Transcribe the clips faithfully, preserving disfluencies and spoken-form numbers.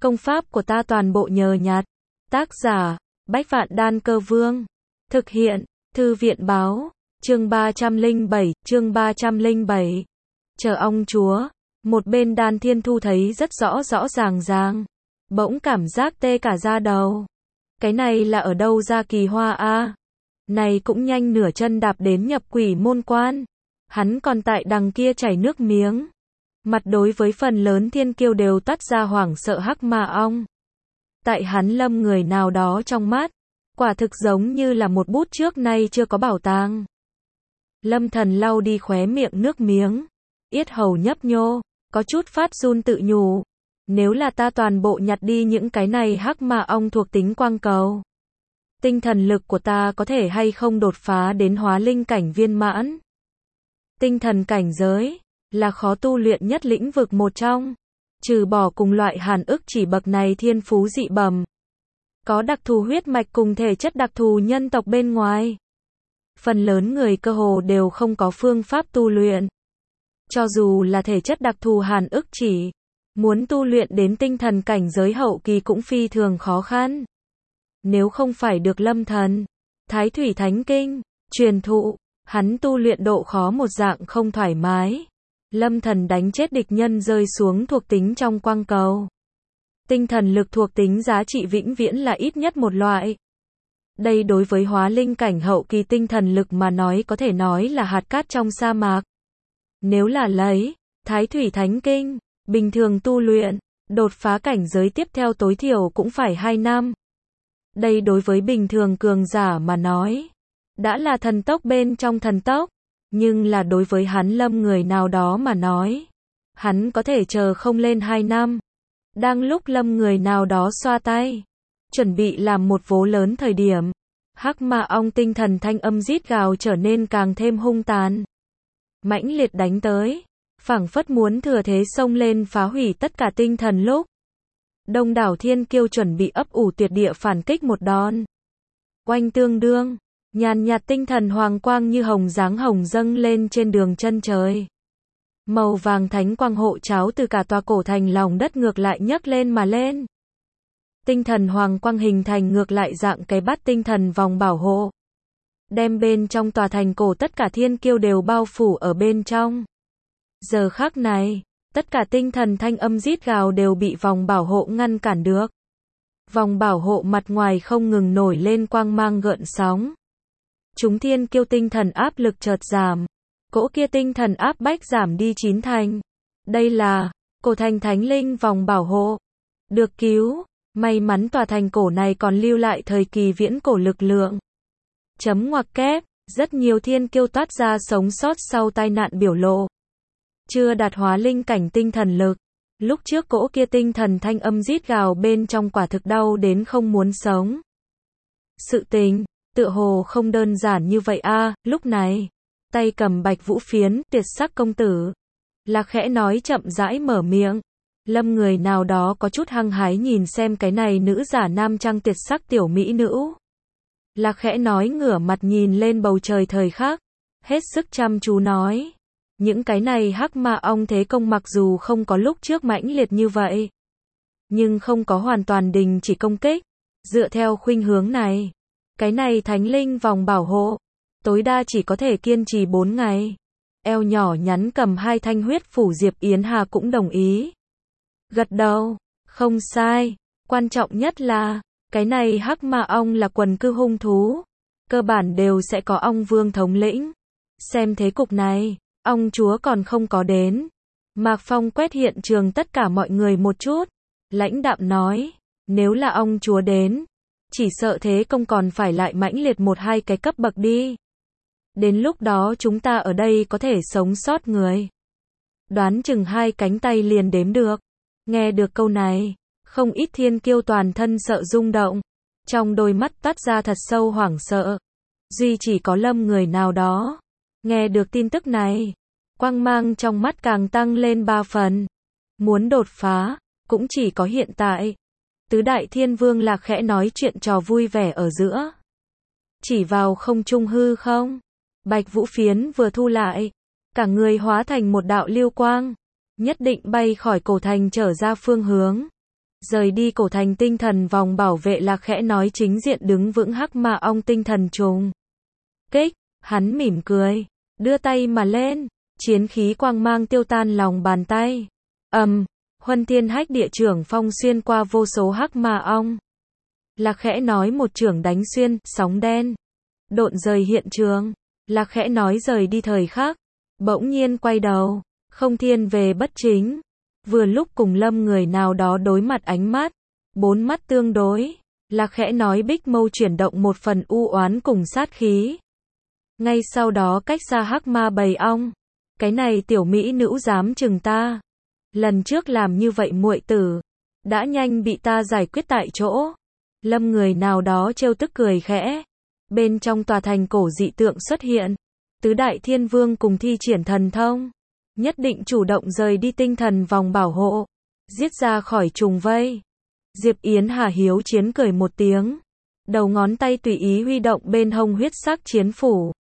Công pháp của ta toàn bộ nhờ nhặt. Tác giả, Bách Vạn Đan Cơ Vương. Thực hiện, Thư viện Báo. Chương ba trăm lẻ bảy, chương ba trăm lẻ bảy. Chờ ông chúa. Một bên Đan Thiên Thu thấy rất rõ rõ ràng ràng. Bỗng cảm giác tê cả da đầu. Cái này là ở đâu ra kỳ hoa a? À? Này cũng nhanh nửa chân đạp đến nhập quỷ môn quan. Hắn còn tại đằng kia chảy nước miếng. Mặt đối với phần lớn thiên kiêu đều toát ra hoảng sợ hắc ma ong. Tại hắn Lâm người nào đó trong mắt, quả thực giống như là một bút trước nay chưa có bảo tàng. Lâm Thần lau đi khóe miệng nước miếng, yết hầu nhấp nhô, có chút phát run tự nhủ. Nếu là ta toàn bộ nhặt đi những cái này hắc ma ong thuộc tính quang cầu, tinh thần lực của ta có thể hay không đột phá đến hóa linh cảnh viên mãn. Tinh thần cảnh giới là khó tu luyện nhất lĩnh vực một trong, trừ bỏ cùng loại hàn ức chỉ bậc này thiên phú dị bẩm, có đặc thù huyết mạch cùng thể chất đặc thù nhân tộc bên ngoài. Phần lớn người cơ hồ đều không có phương pháp tu luyện. Cho dù là thể chất đặc thù hàn ức chỉ, muốn tu luyện đến tinh thần cảnh giới hậu kỳ cũng phi thường khó khăn. Nếu không phải được Lâm Thần, Thái Thủy Thánh Kinh truyền thụ, hắn tu luyện độ khó một dạng không thoải mái. Lâm Thần đánh chết địch nhân rơi xuống thuộc tính trong quang cầu. Tinh thần lực thuộc tính giá trị vĩnh viễn là ít nhất một loại. Đây đối với hóa linh cảnh hậu kỳ tinh thần lực mà nói có thể nói là hạt cát trong sa mạc. Nếu là lấy Thái Thủy Thánh Kinh, bình thường tu luyện, đột phá cảnh giới tiếp theo tối thiểu cũng phải hai năm. Đây đối với bình thường cường giả mà nói, đã là thần tốc bên trong thần tốc. Nhưng là đối với hắn Lâm người nào đó mà nói, hắn có thể chờ không lên hai năm. Đang lúc Lâm người nào đó xoa tay, chuẩn bị làm một vố lớn thời điểm, hắc ma ong tinh thần thanh âm rít gào trở nên càng thêm hung tàn. Mãnh liệt đánh tới, phảng phất muốn thừa thế xông lên phá hủy tất cả tinh thần lúc. Đông đảo thiên kiêu chuẩn bị ấp ủ tuyệt địa phản kích một đòn. Oanh tương đương. Nhàn nhạt tinh thần hoàng quang như hồng dáng hồng dâng lên trên đường chân trời. Màu vàng thánh quang hộ cháo từ cả tòa cổ thành lòng đất ngược lại nhấc lên mà lên. Tinh thần hoàng quang hình thành ngược lại dạng cái bát tinh thần vòng bảo hộ. Đem bên trong tòa thành cổ tất cả thiên kiêu đều bao phủ ở bên trong. Giờ khắc này, tất cả tinh thần thanh âm rít gào đều bị vòng bảo hộ ngăn cản được. Vòng bảo hộ mặt ngoài không ngừng nổi lên quang mang gợn sóng. Chúng thiên kiêu tinh thần áp lực chợt giảm. Cỗ kia tinh thần áp bách giảm đi chín thành. Đây là cổ thành thánh linh vòng bảo hộ. Được cứu. May mắn tòa thành cổ này còn lưu lại thời kỳ viễn cổ lực lượng. Chấm ngoặc kép. Rất nhiều thiên kiêu toát ra sống sót sau tai nạn biểu lộ. Chưa đạt hóa linh cảnh tinh thần lực. Lúc trước cỗ kia tinh thần thanh âm rít gào bên trong quả thực đau đến không muốn sống. Sự tình tựa hồ không đơn giản như vậy a. À, lúc này, tay cầm bạch vũ phiến, tuyệt sắc công tử. Lạc khẽ nói chậm rãi mở miệng. Lâm người nào đó có chút hăng hái nhìn xem cái này nữ giả nam trang tuyệt sắc tiểu mỹ nữ. Lạc khẽ nói ngửa mặt nhìn lên bầu trời thời khắc. Hết sức chăm chú nói. Những cái này hắc ma ong thế công mặc dù không có lúc trước mãnh liệt như vậy. Nhưng không có hoàn toàn đình chỉ công kích. Dựa theo khuynh hướng này. Cái này thánh linh vòng bảo hộ, tối đa chỉ có thể kiên trì bốn ngày. Eo nhỏ nhắn cầm hai thanh huyết phủ Diệp Yến Hà cũng đồng ý. Gật đầu, không sai, quan trọng nhất là, cái này hắc ma ong là quần cư hung thú. Cơ bản đều sẽ có ong vương thống lĩnh. Xem thế cục này, ong chúa còn không có đến. Mạc Phong quét hiện trường tất cả mọi người một chút. Lãnh đạm nói, nếu là ong chúa đến, chỉ sợ thế công còn phải lại mãnh liệt một hai cái cấp bậc đi. Đến lúc đó chúng ta ở đây có thể sống sót người. Đoán chừng hai cánh tay liền đếm được. Nghe được câu này, không ít thiên kiêu toàn thân sợ rung động. Trong đôi mắt toát ra thật sâu hoảng sợ. Duy chỉ có Lâm người nào đó. Nghe được tin tức này, quang mang trong mắt càng tăng lên ba phần. Muốn đột phá, cũng chỉ có hiện tại. Tứ đại thiên vương Lạc khẽ nói chuyện trò vui vẻ ở giữa. Chỉ vào không trung hư không. Bạch vũ phiến vừa thu lại. Cả người hóa thành một đạo lưu quang. Nhất định bay khỏi cổ thành trở ra phương hướng. Rời đi cổ thành tinh thần vòng bảo vệ là khẽ nói chính diện đứng vững hắc ma ong tinh thần trùng. Kích, hắn mỉm cười, đưa tay mà lên, chiến khí quang mang tiêu tan lòng bàn tay. Ầm, um, huân thiên hách địa trưởng phong xuyên qua vô số hắc ma ong. Là khẽ nói một trưởng đánh xuyên, sóng đen. Độn rời hiện trường, là khẽ nói rời đi thời khắc. Bỗng nhiên quay đầu, không thiên về bất chính. Vừa lúc cùng lâm người nào đó đối mặt ánh mắt. Bốn mắt tương đối, là khẽ nói bích mâu chuyển động một phần u oán cùng sát khí. Ngay sau đó cách xa hắc ma bầy ong. Cái này tiểu mỹ nữ dám chừng ta. Lần trước làm như vậy muội tử. Đã nhanh bị ta giải quyết tại chỗ. Lâm người nào đó trêu tức cười khẽ. Bên trong tòa thành cổ dị tượng xuất hiện. Tứ đại thiên vương cùng thi triển thần thông. Nhất định chủ động rời đi tinh thần vòng bảo hộ. Giết ra khỏi trùng vây. Diệp Yến Hà hiếu chiến cười một tiếng. Đầu ngón tay tùy ý huy động bên hông huyết sắc chiến phủ.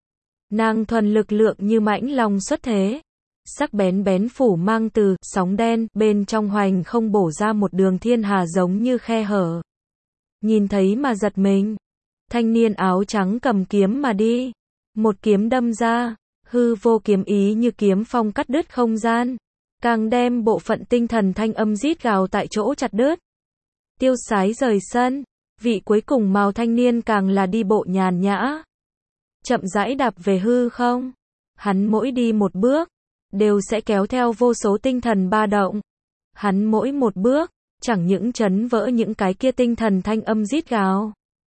Nàng thuần lực lượng như mãnh long xuất thế. Sắc bén bén phủ mang từ sóng đen bên trong hoành không bổ ra một đường thiên hà giống như khe hở. Nhìn thấy mà giật mình. Thanh niên áo trắng cầm kiếm mà đi. Một kiếm đâm ra. Hư vô kiếm ý như kiếm phong cắt đứt không gian. Càng đem bộ phận tinh thần thanh âm rít gào tại chỗ chặt đứt. Tiêu sái rời sân. Vị cuối cùng màu thanh niên càng là đi bộ nhàn nhã. Chậm rãi đạp về hư không. Hắn mỗi đi một bước. Đều sẽ kéo theo vô số tinh thần ba động. Hắn mỗi một bước. Chẳng những chấn vỡ những cái kia tinh thần thanh âm rít gào.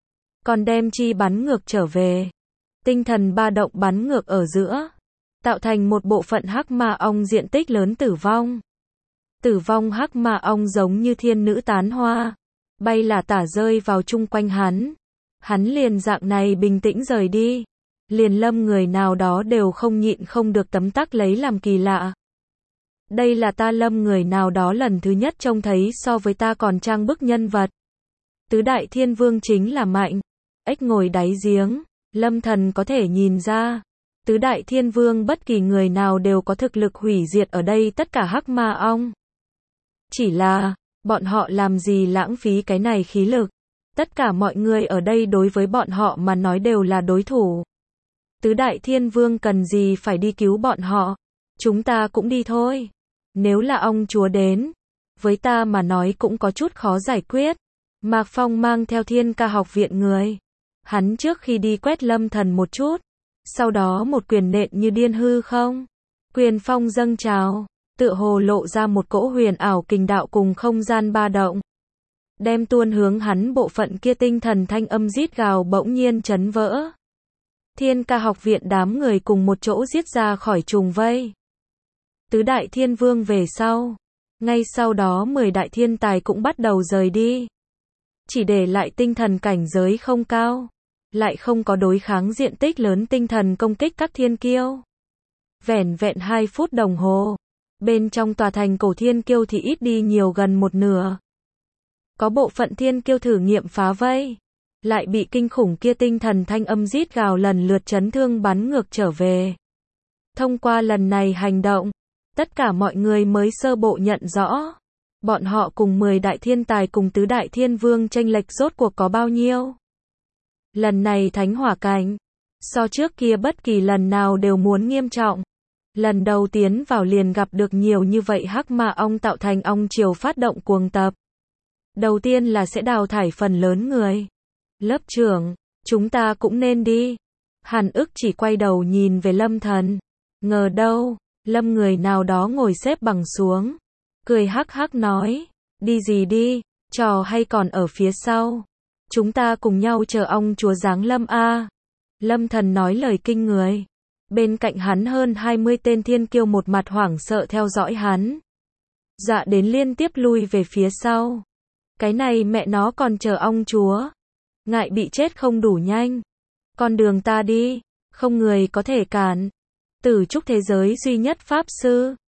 Còn đem chi bắn ngược trở về. Tinh thần ba động bắn ngược ở giữa. Tạo thành một bộ phận hắc ma ong diện tích lớn tử vong. Tử vong hắc ma ong giống như thiên nữ tán hoa. Bay là tả rơi vào chung quanh hắn. Hắn liền dạng này bình tĩnh rời đi. Liền lâm người nào đó đều không nhịn không được tấm tắc lấy làm kỳ lạ. Đây là ta lâm người nào đó lần thứ nhất trông thấy so với ta còn trang bức nhân vật. Tứ đại thiên vương chính là mạnh. Ếch ngồi đáy giếng. Lâm thần có thể nhìn ra. Tứ đại thiên vương bất kỳ người nào đều có thực lực hủy diệt ở đây tất cả hắc ma ong. Chỉ là, bọn họ làm gì lãng phí cái này khí lực. Tất cả mọi người ở đây đối với bọn họ mà nói đều là đối thủ. Tứ đại thiên vương cần gì phải đi cứu bọn họ. Chúng ta cũng đi thôi. Nếu là ong chúa đến, với ta mà nói cũng có chút khó giải quyết. Mạc Phong mang theo Thiên Ca học viện người. Hắn trước khi đi quét lâm thần một chút. Sau đó một quyền nện như điên hư không. Quyền phong dâng trào. Tựa hồ lộ ra một cỗ huyền ảo kình đạo cùng không gian ba động. Đem tuôn hướng hắn bộ phận kia tinh thần thanh âm rít gào bỗng nhiên chấn vỡ. Thiên Ca học viện đám người cùng một chỗ giết ra khỏi trùng vây. Tứ đại thiên vương về sau. Ngay sau đó mười đại thiên tài cũng bắt đầu rời đi. Chỉ để lại tinh thần cảnh giới không cao. Lại không có đối kháng diện tích lớn tinh thần công kích các thiên kiêu. Vẻn vẹn hai phút đồng hồ. Bên trong tòa thành cổ thiên kiêu thì ít đi nhiều gần một nửa. Có bộ phận thiên kiêu thử nghiệm phá vây. Lại bị kinh khủng kia tinh thần thanh âm rít gào lần lượt chấn thương bắn ngược trở về. Thông qua lần này hành động. Tất cả mọi người mới sơ bộ nhận rõ. Bọn họ cùng mười đại thiên tài cùng tứ đại thiên vương chênh lệch rốt cuộc có bao nhiêu. Lần này thánh hỏa cảnh. So trước kia bất kỳ lần nào đều muốn nghiêm trọng. Lần đầu tiến vào liền gặp được nhiều như vậy hắc ma ong tạo thành ong triều phát động cuồng tập. Đầu tiên là sẽ đào thải phần lớn người. Lớp trưởng, chúng ta cũng nên đi. Hàn ức chỉ quay đầu nhìn về lâm thần. Ngờ đâu, lâm người nào đó ngồi xếp bằng xuống. Cười hắc hắc nói, đi gì đi, trò hay còn ở phía sau. Chúng ta cùng nhau chờ ong chúa giáng lâm a. Lâm thần nói lời kinh người. Bên cạnh hắn hơn hai mươi tên thiên kiêu một mặt hoảng sợ theo dõi hắn. Dạ đến liên tiếp lui về phía sau. Cái này mẹ nó còn chờ ong chúa. Ngại bị chết không đủ nhanh. Con đường ta đi, không người có thể cản. Tử trúc thế giới duy nhất pháp sư.